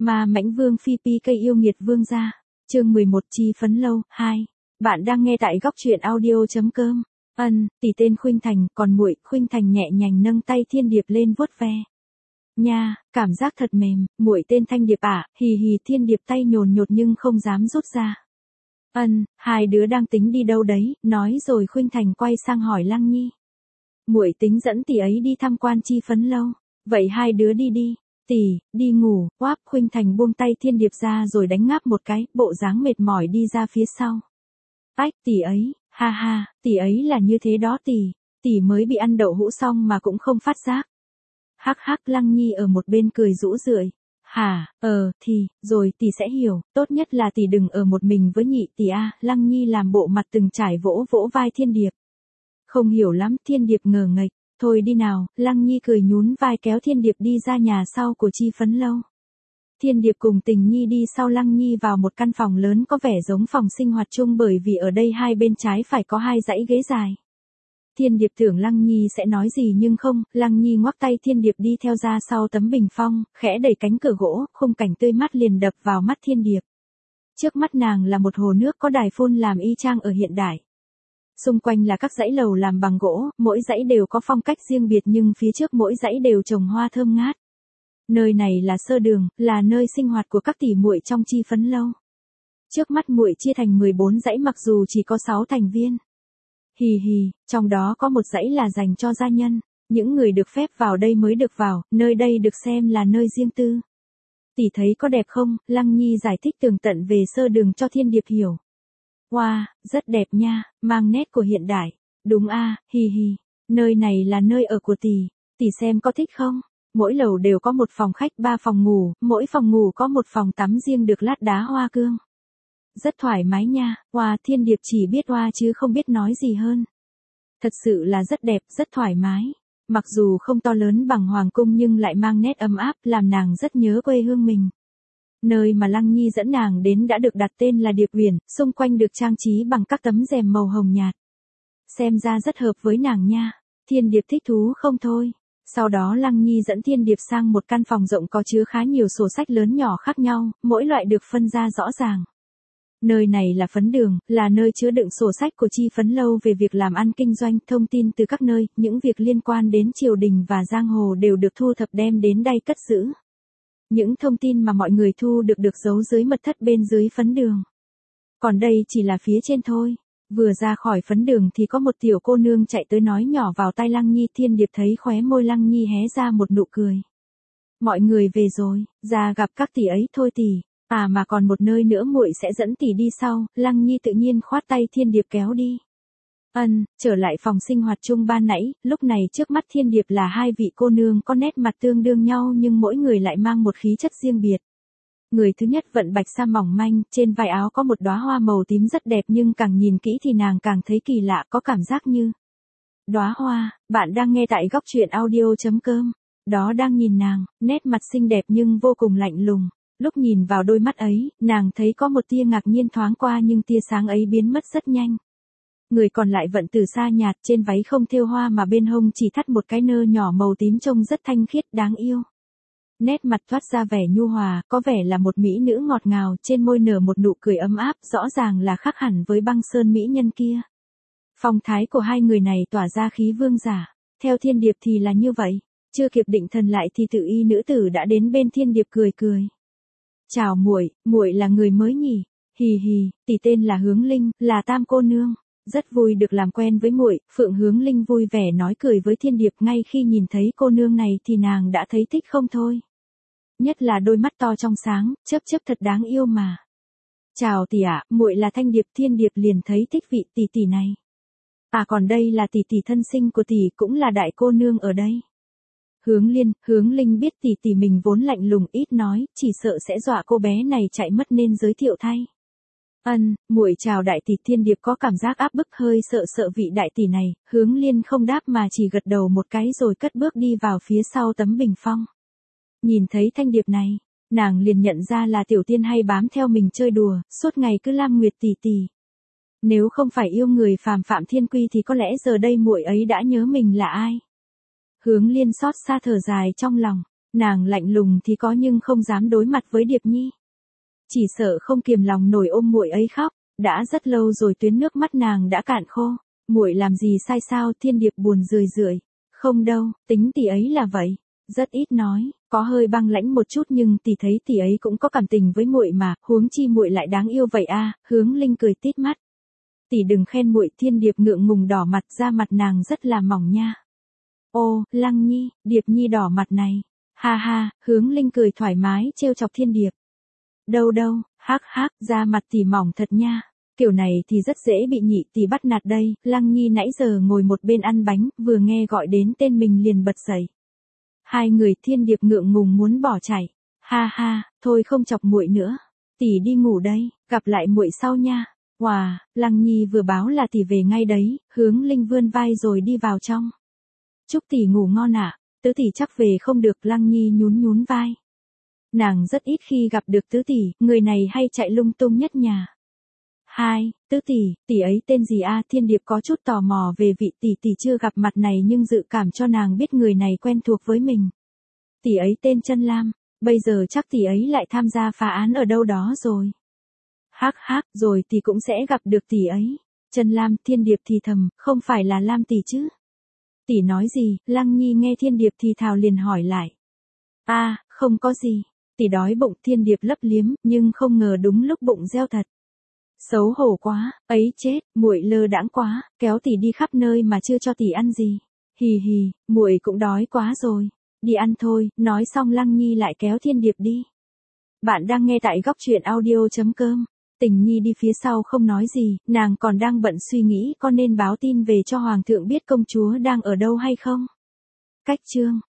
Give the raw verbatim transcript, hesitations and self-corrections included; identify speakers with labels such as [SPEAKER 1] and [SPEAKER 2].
[SPEAKER 1] Ma Mãnh Vương Phi Pi cây yêu nghiệt vương gia. Chương mười một Chi phấn lâu, hai. Bạn đang nghe tại góc truyện audio chấm com. Ân, tỷ tên Khuynh Thành, còn muội, Khuynh Thành nhẹ nhàng nâng tay Thiên Điệp lên vuốt ve. Nha, cảm giác thật mềm, muội tên Thanh Điệp à, hì hì. Thiên Điệp tay nhồn nhột nhưng không dám rút ra. Ân, hai đứa đang tính đi đâu đấy, nói rồi Khuynh Thành quay sang hỏi Lăng Nhi. Muội tính dẫn tỷ ấy đi tham quan Chi phấn lâu, vậy hai đứa đi đi. Tỷ, đi ngủ. Oáp. Khuynh Thành buông tay Thiên Điệp ra rồi đánh ngáp một cái, bộ dáng mệt mỏi đi ra phía sau. Ách, tỷ ấy, ha ha, tỷ ấy là như thế đó tỷ, tỷ mới bị ăn đậu hũ xong mà cũng không phát giác. Hắc hắc. Lăng Nhi ở một bên cười rũ rượi. Hả, ờ, thì, rồi tỷ sẽ hiểu, tốt nhất là tỷ đừng ở một mình với nhị tỷ a. Lăng Nhi làm bộ mặt từng trải vỗ vỗ vai Thiên Điệp. Không hiểu lắm. Thiên Điệp ngờ nghệch. Thôi đi nào. Lăng Nhi cười nhún vai kéo Thiên Điệp đi ra nhà sau của Chi phấn lâu. Thiên Điệp cùng Tình Nhi đi sau Lăng Nhi vào một căn phòng lớn có vẻ giống phòng sinh hoạt chung bởi vì ở đây hai bên trái phải có hai dãy ghế dài. Thiên Điệp tưởng Lăng Nhi sẽ nói gì nhưng không, Lăng Nhi ngoắc tay Thiên Điệp đi theo ra sau tấm bình phong, khẽ đẩy cánh cửa gỗ, khung cảnh tươi mát liền đập vào mắt Thiên Điệp. Trước mắt nàng là một hồ nước có đài phun làm y chang ở hiện đại. Xung quanh là các dãy lầu làm bằng gỗ, mỗi dãy đều có phong cách riêng biệt nhưng phía trước mỗi dãy đều trồng hoa thơm ngát. Nơi này là sơ đường, là nơi sinh hoạt của các tỷ muội trong Chi phấn lâu. Trước mắt muội chia thành mười bốn dãy mặc dù chỉ có sáu thành viên. Hì hì, trong đó có một dãy là dành cho gia nhân, những người được phép vào đây mới được vào, nơi đây được xem là nơi riêng tư. Tỷ thấy có đẹp không? Lăng Nhi giải thích tường tận về sơ đường cho Thiên Điệp hiểu. Wow, rất đẹp nha, mang nét của hiện đại. Đúng a, hì hì, nơi này là nơi ở của tỷ, tỷ xem có thích không? Mỗi lầu đều có một phòng khách, ba phòng ngủ, mỗi phòng ngủ có một phòng tắm riêng được lát đá hoa cương. Rất thoải mái nha. Wow. Thiên Điệp chỉ biết wow chứ không biết nói gì hơn. Thật sự là rất đẹp, rất thoải mái. Mặc dù không to lớn bằng hoàng cung nhưng lại mang nét ấm áp, làm nàng rất nhớ quê hương mình. Nơi mà Lăng Nhi dẫn nàng đến đã được đặt tên là Điệp Uyển, xung quanh được trang trí bằng các tấm rèm màu hồng nhạt. Xem ra rất hợp với nàng nha. Thiên Điệp thích thú không thôi. Sau đó Lăng Nhi dẫn Thiên Điệp sang một căn phòng rộng có chứa khá nhiều sổ sách lớn nhỏ khác nhau, mỗi loại được phân ra rõ ràng. Nơi này là phấn đường, là nơi chứa đựng sổ sách của Chi phấn lâu về việc làm ăn kinh doanh, thông tin từ các nơi, những việc liên quan đến triều đình và giang hồ đều được thu thập đem đến đây cất giữ. Những thông tin mà mọi người thu được được giấu dưới mật thất bên dưới phấn đường. Còn đây chỉ là phía trên thôi. Vừa ra khỏi phấn đường thì có một tiểu cô nương chạy tới nói nhỏ vào tai Lăng Nhi. Thiên Điệp thấy khóe môi Lăng Nhi hé ra một nụ cười. Mọi người về rồi, ra gặp các tỷ ấy thôi tỷ. À mà còn một nơi nữa muội sẽ dẫn tỷ đi sau. Lăng Nhi tự nhiên khoát tay Thiên Điệp kéo đi. Ân, trở lại phòng sinh hoạt chung ban nãy, lúc này trước mắt Thiên Điệp là hai vị cô nương có nét mặt tương đương nhau nhưng mỗi người lại mang một khí chất riêng biệt. Người thứ nhất vận bạch sa mỏng manh, trên vai áo có một đóa hoa màu tím rất đẹp nhưng càng nhìn kỹ thì nàng càng thấy kỳ lạ, có cảm giác như đóa hoa. Bạn đang nghe tại góc truyện audio chấm com. Đó đang nhìn nàng, nét mặt xinh đẹp nhưng vô cùng lạnh lùng. Lúc nhìn vào đôi mắt ấy, nàng thấy có một tia ngạc nhiên thoáng qua nhưng tia sáng ấy biến mất rất nhanh. Người còn lại vận từ xa nhạt, trên váy không thêu hoa mà bên hông chỉ thắt một cái nơ nhỏ màu tím trông rất thanh khiết, đáng yêu. Nét mặt thoát ra vẻ nhu hòa, có vẻ là một mỹ nữ ngọt ngào, trên môi nở một nụ cười ấm áp, rõ ràng là khác hẳn với Băng Sơn mỹ nhân kia. Phong thái của hai người này tỏa ra khí vương giả, theo Thiên Điệp thì là như vậy. Chưa kịp định thần lại thì Tự Y nữ tử đã đến bên Thiên Điệp cười cười. Chào muội, muội là người mới nhỉ? Hì hì, tỷ tên là Hướng Linh, là Tam cô nương. Rất vui được làm quen với muội. Phượng Hướng Linh vui vẻ nói cười với Thiên Điệp. Ngay khi nhìn thấy cô nương này thì nàng đã thấy thích không thôi. Nhất là đôi mắt to trong sáng, chớp chớp thật đáng yêu mà. Chào tỷ ạ, muội là Thanh Điệp. Thiên Điệp liền thấy thích vị tỷ tỷ này. À còn đây là tỷ tỷ thân sinh của tỷ, cũng là đại cô nương ở đây. Hướng Liên, Hướng Linh biết tỷ tỷ mình vốn lạnh lùng ít nói, chỉ sợ sẽ dọa cô bé này chạy mất nên giới thiệu thay. Ân, muội chào đại tỷ. Thiên Điệp có cảm giác áp bức hơi sợ sợ vị đại tỷ này. Hướng Liên không đáp mà chỉ gật đầu một cái rồi cất bước đi vào phía sau tấm bình phong. Nhìn thấy Thanh Điệp này, nàng liền nhận ra là Tiểu Tiên hay bám theo mình chơi đùa, suốt ngày cứ Lam Nguyệt tỷ tỷ. Nếu không phải yêu người phàm Phạm Thiên Quy thì có lẽ giờ đây muội ấy đã nhớ mình là ai. Hướng Liên xót xa thở dài trong lòng. Nàng lạnh lùng thì có nhưng không dám đối mặt với Điệp Nhi. Chỉ sợ không kiềm lòng nổi ôm muội ấy khóc, đã rất lâu rồi tuyến nước mắt nàng đã cạn khô. Muội làm gì sai sao? Thiên Điệp buồn rười rượi. Không đâu, tính tỷ ấy là vậy, rất ít nói, có hơi băng lãnh một chút nhưng tỷ thấy tỷ ấy cũng có cảm tình với muội mà, huống chi muội lại đáng yêu vậy a. À, Hướng Linh cười tít mắt. Tỷ đừng khen muội. Thiên Điệp ngượng ngùng đỏ mặt, da mặt nàng rất là mỏng nha. Ô, Lăng Nhi, Điệp Nhi đỏ mặt này. Ha ha, Hướng Linh cười thoải mái trêu chọc Thiên Điệp. Đâu đâu, hắc hắc, da mặt tỷ mỏng thật nha. Kiểu này thì rất dễ bị nhị tỷ bắt nạt đây. Lăng Nhi nãy giờ ngồi một bên ăn bánh, vừa nghe gọi đến tên mình liền bật dậy. Hai người. Thiên Điệp ngượng ngùng muốn bỏ chạy. Ha ha, thôi không chọc muội nữa. Tỷ đi ngủ đây, gặp lại muội sau nha. Wow, Lăng Nhi vừa báo là tỷ về ngay đấy. Hướng Linh vươn vai rồi đi vào trong. Chúc tỷ ngủ ngon ạ. À. Tứ tỷ chắc về không được. Lăng Nhi nhún nhún vai. Nàng rất ít khi gặp được tứ tỷ, người này hay chạy lung tung nhất nhà. Hai, tứ tỷ, tỷ ấy tên gì a? À? Thiên Điệp có chút tò mò về vị tỷ tỷ chưa gặp mặt này nhưng dự cảm cho nàng biết người này quen thuộc với mình. Tỷ ấy tên Chân Lam, bây giờ chắc tỷ ấy lại tham gia phá án ở đâu đó rồi. Hắc hắc, rồi tỷ cũng sẽ gặp được tỷ ấy. Chân Lam. Thiên Điệp thì thầm, không phải là Lam tỷ chứ? Tỷ nói gì? Lăng Nhi nghe Thiên Điệp thì thào liền hỏi lại. A, à, không có gì. Tỷ đói bụng. Thiên Điệp lấp liếm, nhưng không ngờ đúng lúc bụng reo thật. Xấu hổ quá, ấy chết, muội lơ đãng quá, kéo tỷ đi khắp nơi mà chưa cho tỷ ăn gì. Hì hì, muội cũng đói quá rồi. Đi ăn thôi. Nói xong Lăng Nhi lại kéo Thiên Điệp đi. Bạn đang nghe tại góc truyện audio chấm com. Tình Nhi đi phía sau không nói gì, nàng còn đang bận suy nghĩ có nên báo tin về cho Hoàng thượng biết công chúa đang ở đâu hay không. Cách chương